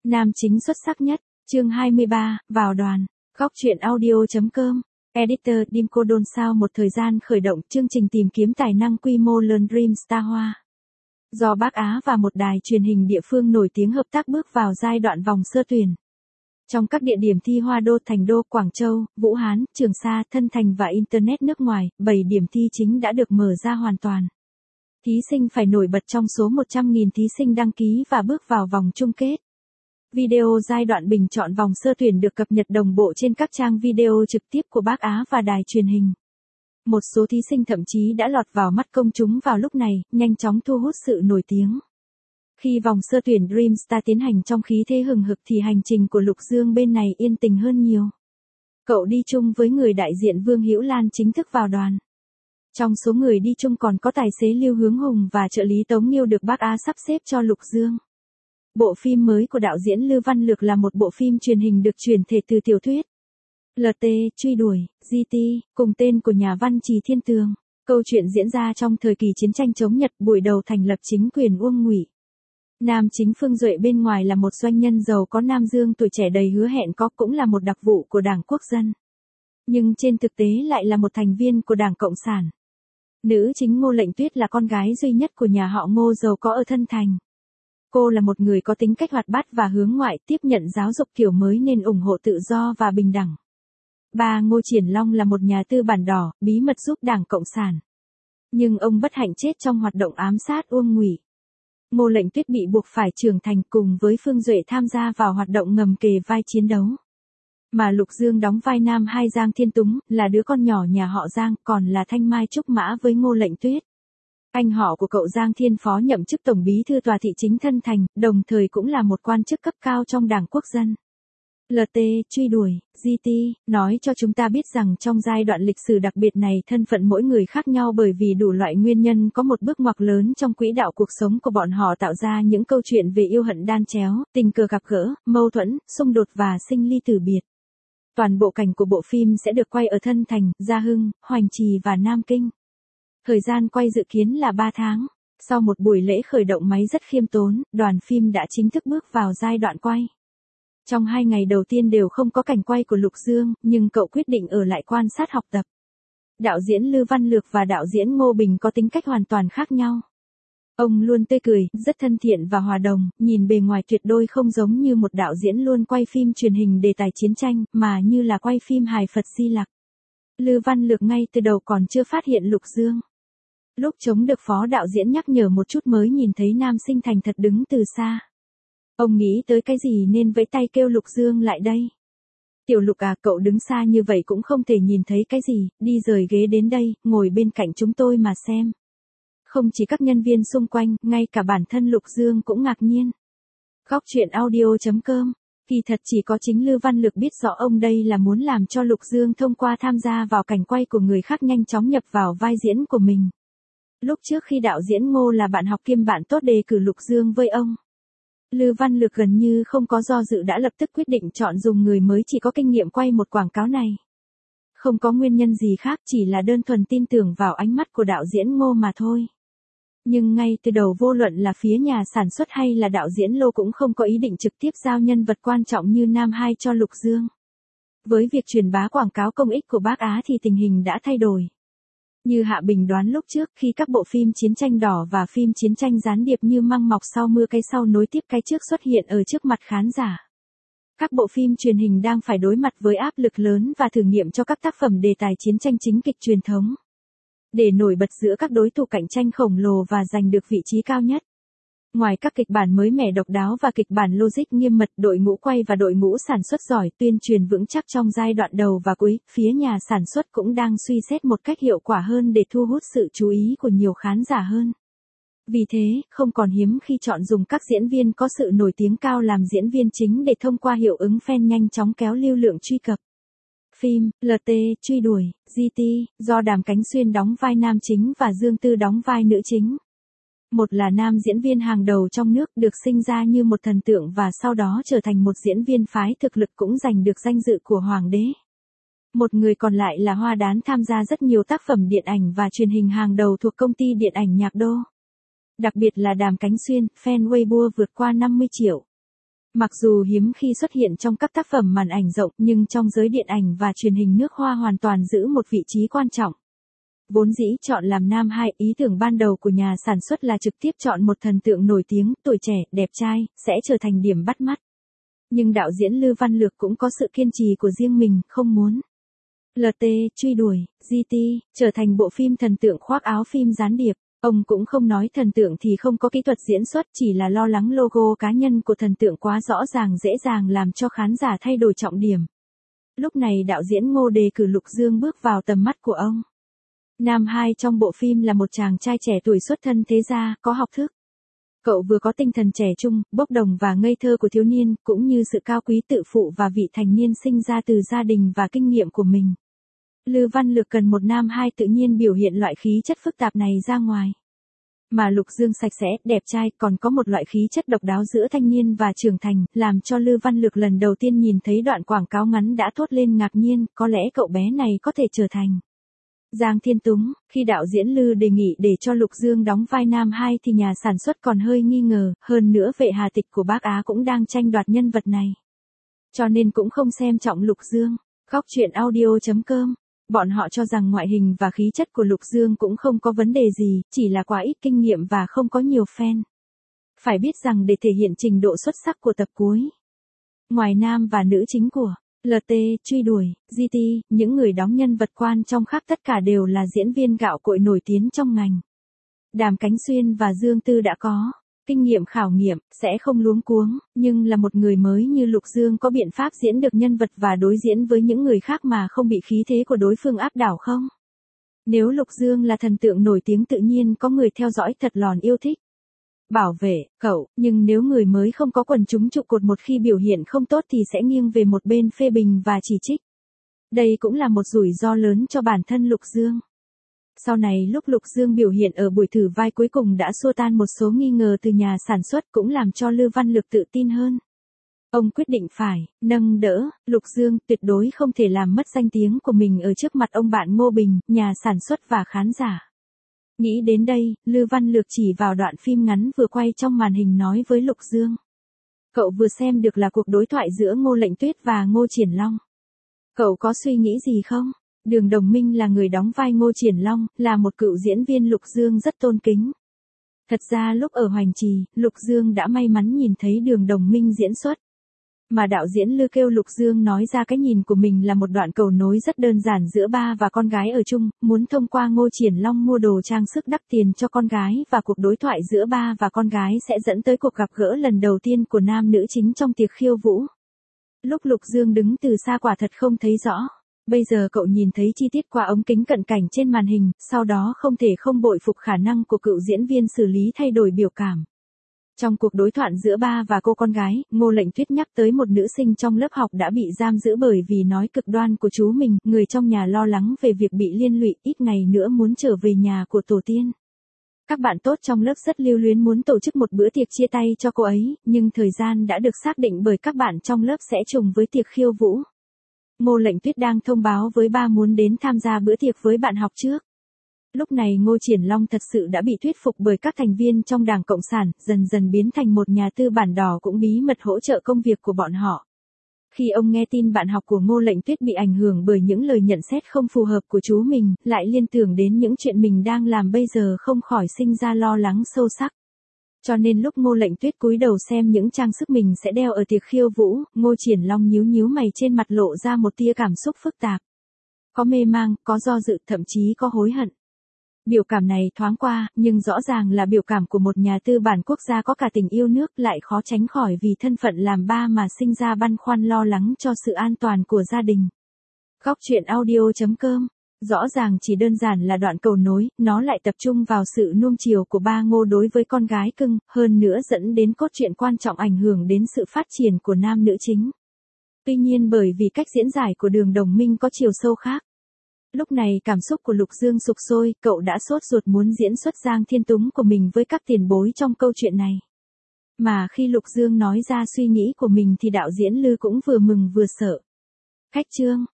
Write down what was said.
Nam chính xuất sắc nhất, chương 23, vào đoàn, góc truyện audio.com, editor Dimco Đôn sau một thời gian khởi động chương trình tìm kiếm tài năng quy mô lớn Dream Star Hoa. Do Bắc Á và một đài truyền hình địa phương nổi tiếng hợp tác bước vào giai đoạn vòng sơ tuyển. Trong các địa điểm thi Hoa Đô, Thành Đô, Quảng Châu, Vũ Hán, Trường Sa, Thân Thành và Internet nước ngoài, 7 điểm thi chính đã được mở ra hoàn toàn. Thí sinh phải nổi bật trong số 100.000 thí sinh đăng ký và bước vào vòng chung kết. Video giai đoạn bình chọn vòng sơ tuyển được cập nhật đồng bộ trên các trang video trực tiếp của Bắc Á và đài truyền hình. Một số thí sinh thậm chí đã lọt vào mắt công chúng vào lúc này, nhanh chóng thu hút sự nổi tiếng. Khi vòng sơ tuyển Dream Star tiến hành trong khí thế hừng hực thì hành trình của Lục Dương bên này yên tình hơn nhiều. Cậu đi chung với người đại diện Vương Hữu Lan chính thức vào đoàn. Trong số người đi chung còn có tài xế Lưu Hướng Hùng và trợ lý Tống Nghiêu được Bắc Á sắp xếp cho Lục Dương. Bộ phim mới của đạo diễn Lưu Văn Lược là một bộ phim truyền hình được chuyển thể từ tiểu thuyết LT, truy đuổi, GT, cùng tên của nhà văn Trì Thiên Tường. Câu chuyện diễn ra trong thời kỳ chiến tranh chống Nhật, buổi đầu thành lập chính quyền Uông Ngụy. Nam chính Phương Duệ bên ngoài là một doanh nhân giàu có Nam Dương tuổi trẻ đầy hứa hẹn, cũng là một đặc vụ của Đảng Quốc dân. Nhưng trên thực tế lại là một thành viên của Đảng Cộng sản. Nữ chính Ngô Lệnh Tuyết là con gái duy nhất của nhà họ Ngô giàu có ở Thân Thành. Cô là một người có tính cách hoạt bát và hướng ngoại, tiếp nhận giáo dục kiểu mới nên ủng hộ tự do và bình đẳng. Bà Ngô Triển Long là một nhà tư bản đỏ, bí mật giúp Đảng Cộng sản. Nhưng ông bất hạnh chết trong hoạt động ám sát Uông Ngụy. Ngô Lệnh Tuyết bị buộc phải trưởng thành cùng với Phương Duệ tham gia vào hoạt động ngầm kề vai chiến đấu. Mà Lục Dương đóng vai nam hai Giang Thiên Túng, là đứa con nhỏ nhà họ Giang, còn là Thanh Mai Trúc Mã với Ngô Lệnh Tuyết. Anh họ của cậu Giang Thiên Phó nhậm chức tổng bí thư tòa thị chính Thân Thành, đồng thời cũng là một quan chức cấp cao trong Đảng Quốc dân. LT, truy đuổi, GT, nói cho chúng ta biết rằng trong giai đoạn lịch sử đặc biệt này thân phận mỗi người khác nhau bởi vì đủ loại nguyên nhân có một bước ngoặt lớn trong quỹ đạo cuộc sống của bọn họ tạo ra những câu chuyện về yêu hận đan chéo, tình cờ gặp gỡ, mâu thuẫn, xung đột và sinh ly tử biệt. Toàn bộ cảnh của bộ phim sẽ được quay ở Thân Thành, Gia Hưng, Hoành Trì và Nam Kinh. Thời gian quay dự kiến là 3 tháng. Sau một buổi lễ khởi động máy rất khiêm tốn, đoàn phim đã chính thức bước vào giai đoạn quay. Trong 2 ngày đầu tiên đều không có cảnh quay của Lục Dương, nhưng cậu quyết định ở lại quan sát học tập. Đạo diễn Lưu Văn Lược và đạo diễn Ngô Bình có tính cách hoàn toàn khác nhau. Ông luôn tươi cười, rất thân thiện và hòa đồng, nhìn bề ngoài tuyệt đối không giống như một đạo diễn luôn quay phim truyền hình đề tài chiến tranh, mà như là quay phim hài Phật Di Lặc. Lưu Văn Lược ngay từ đầu còn chưa phát hiện Lục Dương. Lúc chống được phó đạo diễn nhắc nhở một chút mới nhìn thấy nam sinh thành thật đứng từ xa. Ông nghĩ tới cái gì nên vẫy tay kêu Lục Dương lại đây. Tiểu Lục à, cậu đứng xa như vậy cũng không thể nhìn thấy cái gì, đi rời ghế đến đây, ngồi bên cạnh chúng tôi mà xem. Không chỉ các nhân viên xung quanh, ngay cả bản thân Lục Dương cũng ngạc nhiên. Góc truyện audio.com, kỳ thật chỉ có chính Lưu Văn Lược biết rõ ông đây là muốn làm cho Lục Dương thông qua tham gia vào cảnh quay của người khác nhanh chóng nhập vào vai diễn của mình. Lúc trước khi đạo diễn Ngô là bạn học kiêm bạn tốt đề cử Lục Dương với ông, Lưu Văn Lược gần như không có do dự đã lập tức quyết định chọn dùng người mới chỉ có kinh nghiệm quay một quảng cáo này. Không có nguyên nhân gì khác, chỉ là đơn thuần tin tưởng vào ánh mắt của đạo diễn Ngô mà thôi. Nhưng ngay từ đầu vô luận là phía nhà sản xuất hay là đạo diễn Lô cũng không có ý định trực tiếp giao nhân vật quan trọng như Nam Hai cho Lục Dương. Với việc truyền bá quảng cáo công ích của Bắc Á thì tình hình đã thay đổi. Như Hạ Bình đoán lúc trước, khi các bộ phim chiến tranh đỏ và phim chiến tranh gián điệp như Măng Mọc Sau Mưa cái sau nối tiếp cái trước xuất hiện ở trước mặt khán giả. Các bộ phim truyền hình đang phải đối mặt với áp lực lớn và thử nghiệm cho các tác phẩm đề tài chiến tranh chính kịch truyền thống. Để nổi bật giữa các đối thủ cạnh tranh khổng lồ và giành được vị trí cao nhất. Ngoài các kịch bản mới mẻ độc đáo và kịch bản logic nghiêm mật, đội ngũ quay và đội ngũ sản xuất giỏi, tuyên truyền vững chắc trong giai đoạn đầu và cuối, phía nhà sản xuất cũng đang suy xét một cách hiệu quả hơn để thu hút sự chú ý của nhiều khán giả hơn. Vì thế, không còn hiếm khi chọn dùng các diễn viên có sự nổi tiếng cao làm diễn viên chính để thông qua hiệu ứng fan nhanh chóng kéo lưu lượng truy cập. Phim LT, truy đuổi, GT, do Đàm Cánh Xuyên đóng vai nam chính và Dương Tư đóng vai nữ chính. Một là nam diễn viên hàng đầu trong nước, được sinh ra như một thần tượng và sau đó trở thành một diễn viên phái thực lực cũng giành được danh dự của Hoàng đế. Một người còn lại là Hoa Đán, tham gia rất nhiều tác phẩm điện ảnh và truyền hình hàng đầu thuộc công ty điện ảnh Nhạc Đô. Đặc biệt là Đàm Cánh Xuyên, fan Weibo vượt qua 50 triệu. Mặc dù hiếm khi xuất hiện trong các tác phẩm màn ảnh rộng nhưng trong giới điện ảnh và truyền hình nước Hoa hoàn toàn giữ một vị trí quan trọng. Vốn dĩ chọn làm nam 2, ý tưởng ban đầu của nhà sản xuất là trực tiếp chọn một thần tượng nổi tiếng, tuổi trẻ, đẹp trai, sẽ trở thành điểm bắt mắt. Nhưng đạo diễn Lư Văn Lược cũng có sự kiên trì của riêng mình, không muốn LT truy đuổi GT trở thành bộ phim thần tượng khoác áo phim gián điệp. Ông cũng không nói thần tượng thì không có kỹ thuật diễn xuất, chỉ là lo lắng logo cá nhân của thần tượng quá rõ ràng dễ dàng làm cho khán giả thay đổi trọng điểm. Lúc này đạo diễn Ngô đề cử Lục Dương bước vào tầm mắt của ông. Nam 2 trong bộ phim là một chàng trai trẻ tuổi xuất thân thế gia, có học thức. Cậu vừa có tinh thần trẻ trung, bốc đồng và ngây thơ của thiếu niên, cũng như sự cao quý tự phụ và vị thành niên sinh ra từ gia đình và kinh nghiệm của mình. Lư Văn Lược cần một nam 2 tự nhiên biểu hiện loại khí chất phức tạp này ra ngoài. Mà Lục Dương sạch sẽ, đẹp trai, còn có một loại khí chất độc đáo giữa thanh niên và trưởng thành, làm cho Lư Văn Lược lần đầu tiên nhìn thấy đoạn quảng cáo ngắn đã thốt lên ngạc nhiên, có lẽ cậu bé này có thể trở thành Giang Thiên Túng. Khi đạo diễn Lư đề nghị để cho Lục Dương đóng vai nam 2 thì nhà sản xuất còn hơi nghi ngờ, hơn nữa Vệ Hà Tịch của Bắc Á cũng đang tranh đoạt nhân vật này. Cho nên cũng không xem trọng Lục Dương. Góc truyện audio.com. Bọn họ cho rằng ngoại hình và khí chất của Lục Dương cũng không có vấn đề gì, chỉ là quá ít kinh nghiệm và không có nhiều fan. Phải biết rằng để thể hiện trình độ xuất sắc của tập cuối, ngoài nam và nữ chính của LT truy đuổi GT, những người đóng nhân vật quan trong khác tất cả đều là diễn viên gạo cội nổi tiếng trong ngành. Đàm Cánh Xuyên và Dương Tư đã có kinh nghiệm khảo nghiệm, sẽ không luống cuống, nhưng là một người mới như Lục Dương có biện pháp diễn được nhân vật và đối diễn với những người khác mà không bị khí thế của đối phương áp đảo không? Nếu Lục Dương là thần tượng nổi tiếng tự nhiên có người theo dõi thật lòn yêu thích, bảo vệ cậu, nhưng nếu người mới không có quần chúng trụ cột một khi biểu hiện không tốt thì sẽ nghiêng về một bên phê bình và chỉ trích. Đây cũng là một rủi ro lớn cho bản thân Lục Dương. Sau này lúc Lục Dương biểu hiện ở buổi thử vai cuối cùng đã xua tan một số nghi ngờ từ nhà sản xuất, cũng làm cho Lư Văn Lược tự tin hơn. Ông quyết định phải nâng đỡ Lục Dương, tuyệt đối không thể làm mất danh tiếng của mình ở trước mặt ông bạn Ngô Bình, nhà sản xuất và khán giả. Nghĩ đến đây, Lư Văn Lược chỉ vào đoạn phim ngắn vừa quay trong màn hình nói với Lục Dương. Cậu vừa xem được là cuộc đối thoại giữa Ngô Lệnh Tuyết và Ngô Triển Long. Cậu có suy nghĩ gì không? Đường Đồng Minh là người đóng vai Ngô Triển Long, là một cựu diễn viên Lục Dương rất tôn kính. Thật ra lúc ở Hoành Trì, Lục Dương đã may mắn nhìn thấy Đường Đồng Minh diễn xuất. Mà đạo diễn Lư kêu Lục Dương nói ra cái nhìn của mình là một đoạn cầu nối rất đơn giản giữa ba và con gái ở chung, muốn thông qua Ngô Triển Long mua đồ trang sức đắt tiền cho con gái và cuộc đối thoại giữa ba và con gái sẽ dẫn tới cuộc gặp gỡ lần đầu tiên của nam nữ chính trong tiệc khiêu vũ. Lúc Lục Dương đứng từ xa quả thật không thấy rõ. Bây giờ cậu nhìn thấy chi tiết qua ống kính cận cảnh trên màn hình, sau đó không thể không bội phục khả năng của cựu diễn viên xử lý thay đổi biểu cảm. Trong cuộc đối thoại giữa ba và cô con gái, Ngô Lệnh Tuyết nhắc tới một nữ sinh trong lớp học đã bị giam giữ bởi vì nói cực đoan của chú mình, người trong nhà lo lắng về việc bị liên lụy, ít ngày nữa muốn trở về nhà của tổ tiên. Các bạn tốt trong lớp rất lưu luyến muốn tổ chức một bữa tiệc chia tay cho cô ấy, nhưng thời gian đã được xác định bởi các bạn trong lớp sẽ trùng với tiệc khiêu vũ. Ngô Lệnh Tuyết đang thông báo với ba muốn đến tham gia bữa tiệc với bạn học trước. Lúc này Ngô Triển Long thật sự đã bị thuyết phục bởi các thành viên trong Đảng Cộng sản, dần dần biến thành một nhà tư bản đỏ cũng bí mật hỗ trợ công việc của bọn họ. Khi ông nghe tin bạn học của Ngô Lệnh Tuyết bị ảnh hưởng bởi những lời nhận xét không phù hợp của chú mình, lại liên tưởng đến những chuyện mình đang làm bây giờ không khỏi sinh ra lo lắng sâu sắc. Cho nên lúc Ngô Lệnh Tuyết cúi đầu xem những trang sức mình sẽ đeo ở tiệc khiêu vũ, Ngô Triển Long nhíu nhíu mày, trên mặt lộ ra một tia cảm xúc phức tạp. Có mê mang, có do dự, thậm chí có hối hận. Biểu cảm này thoáng qua, nhưng rõ ràng là biểu cảm của một nhà tư bản quốc gia có cả tình yêu nước, lại khó tránh khỏi vì thân phận làm ba mà sinh ra băn khoăn lo lắng cho sự an toàn của gia đình. Góc truyện audio.com. Rõ ràng chỉ đơn giản là đoạn cầu nối, nó lại tập trung vào sự nuông chiều của ba Ngô đối với con gái cưng, hơn nữa dẫn đến cốt truyện quan trọng ảnh hưởng đến sự phát triển của nam nữ chính. Tuy nhiên bởi vì cách diễn giải của Đường Đồng Minh có chiều sâu khác. Lúc này cảm xúc của Lục Dương sục sôi, cậu đã sốt ruột muốn diễn xuất Giang Thiên Túng của mình với các tiền bối trong câu chuyện này. Mà khi Lục Dương nói ra suy nghĩ của mình thì đạo diễn Lư cũng vừa mừng vừa sợ. Khách trương,